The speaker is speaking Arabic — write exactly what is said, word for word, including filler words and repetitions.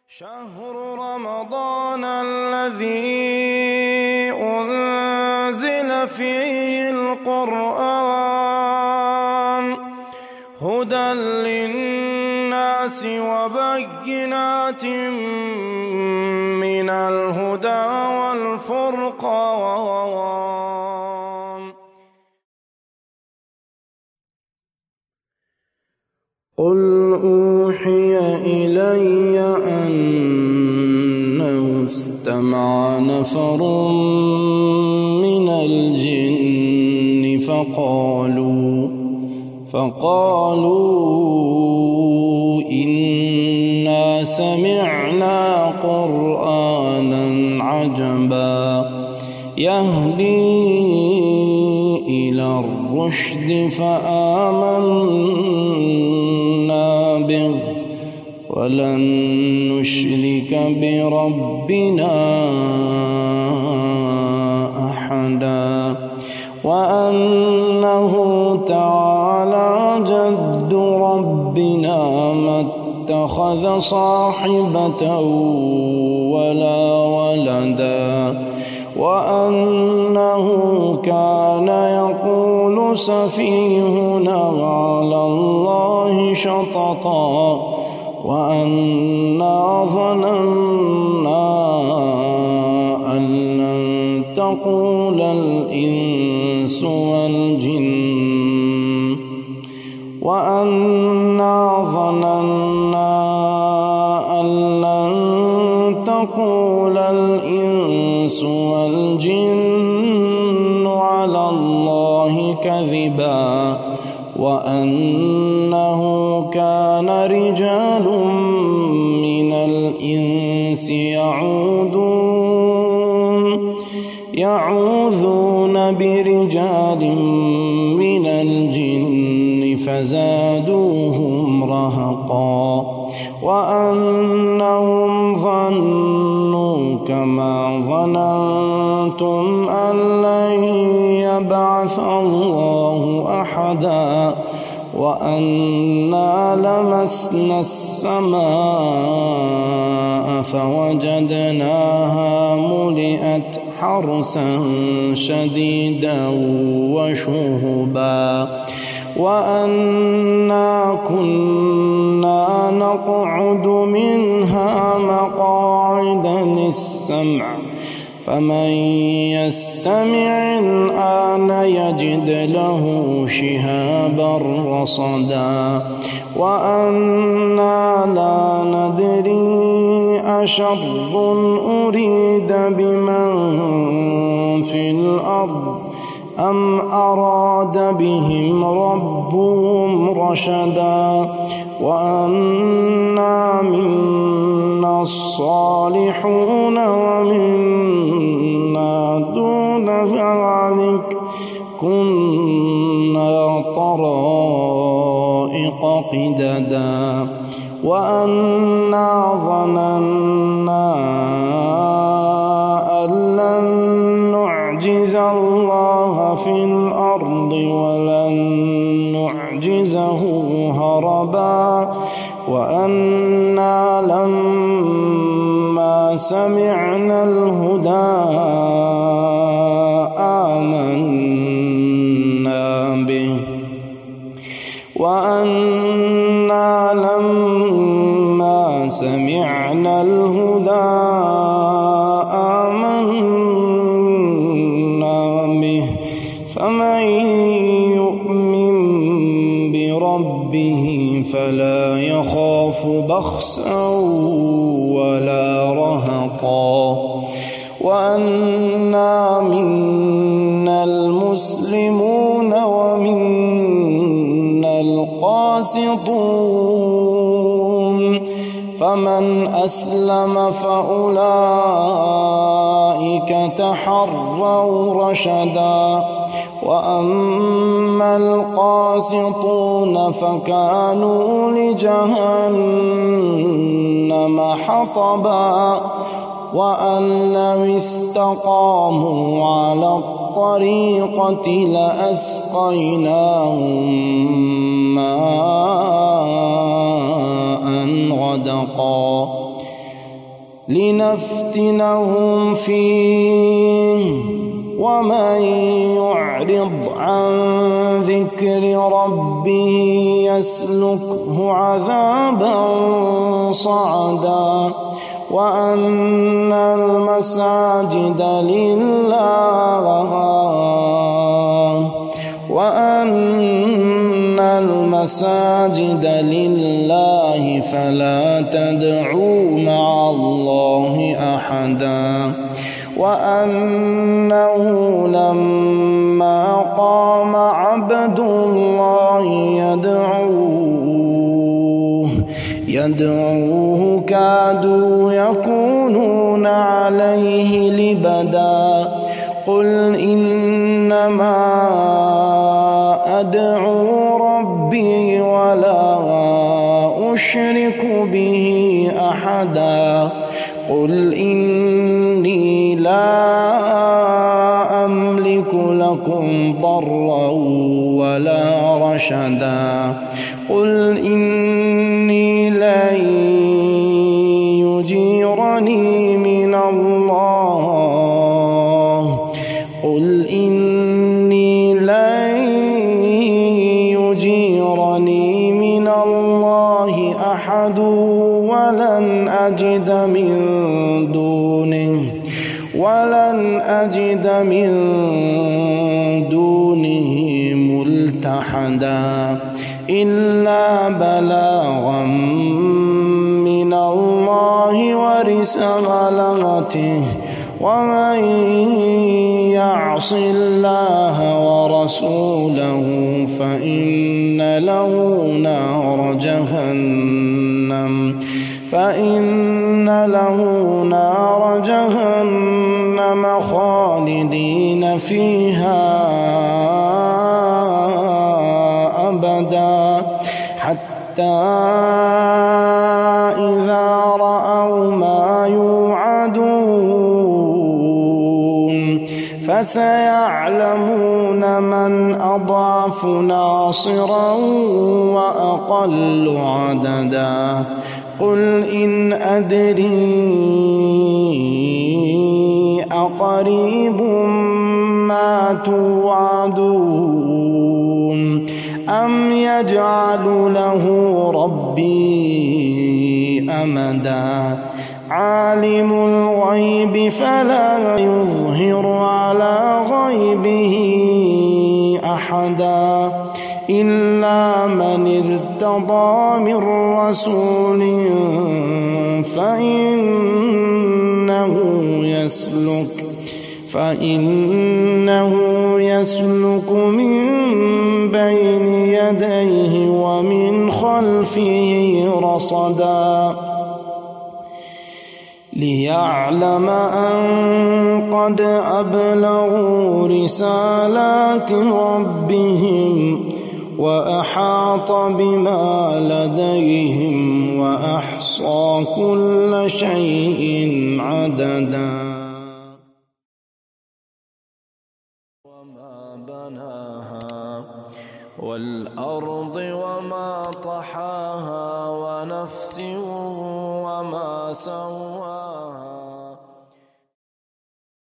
شهر رمضان الذي أنزل فيه القرآن هدى للناس وبينات من الهدى والفرقان. قل أوحي إلي أنه استمع نفر من الجن فقالوا فقالوا إنا سمعنا قرآنا عجبا يهدي إلى الرشد فآمنا به ولن نشرك بربنا أحدا وأنه تعالى جد ربنا ما اتخذ صاحبة ولا ولدا وأنه كان يقول سفيهنا على الله شططا وأنا ظننا أن لن تقول الإنس والجن وأنا ظننا أن لن تقول الإنس والجن على الله كذبا وأنه كان رجال من الإنس يعوذون يعوذون برجال من الجن فزادوهم رهقا وأنهم ظنوا كما ظننتم أن لن يبعث الله أحدا وأنا لمسنا السماء فوجدناها ملئت حرسا شديدا وشهبا وأنا كنا نقعد منها مقاعد للسمع فمن يستمع الآن يجد له شهابا رصدا وأنا لا ندري أشر أريد بمن في الأرض أم أراد بهم ربهم رشدا وأنا منا الصالحون ومنا دون ذلك كنا طرائق قددا وأنا ظننا أن لن نعجز الله في الأرض ولن نعجزه هربا وأنا لما سمعنا الهدى آمنا به وأنا لما سمعنا الهدى آمنا به فمن يؤمن بربه فلا يخاف بخسا ولا رهقا وأنا منا المسلمون ومنا القاسطون فمن أسلم فأولئك تحروا رشدا وأما القاسطون فكانوا لجهنم حطبا وأن لو استقاموا على الطريقة لأسقيناهم ماء غدقا لنفتنهم فيه ومن يعرض عن ذكر ربه يسلكه عذابا صعدا وأن المساجد لله وأن المساجد لله فلا تدعوا مع الله أحدا وأنه لما قام عبد الله يدعوه يدعوه كادوا يكونون عليه لبدا قل إنما أدعو ربي ولا أشرك به أحدا قل إني لا أملك لكم ضرا ولا رشدا قل إني لن يجيرني من الله قل إني لن يجيرني من الله أحد ولن أجد من دونه ولن أجد من دونه ملتحدا إلا بلاغا من الله ورسالته ومن يعص الله ورسوله فإن له نار جهنم فإن له نار جهنم خالدين فيها أبدا حتى إذا رأوا ما يوعدون فسيعلمون من أضعف ناصرا وأقل عددا قل إن أدري أقريب ما توعدون أم يجعل له ربي أمدا عالم الغيب فلا يظهر على غيبه أحدا إلا من ارتضى من رسول فإنه يسلك فإنه يسلك من بين يديه ومن خلفه رصدا ليعلم أن قد أبلغوا رسالات ربهم وأحاط بما لديهم وأحصى كل شيء عددا وما بناها والأرض وما طحاها ونفس وما سواها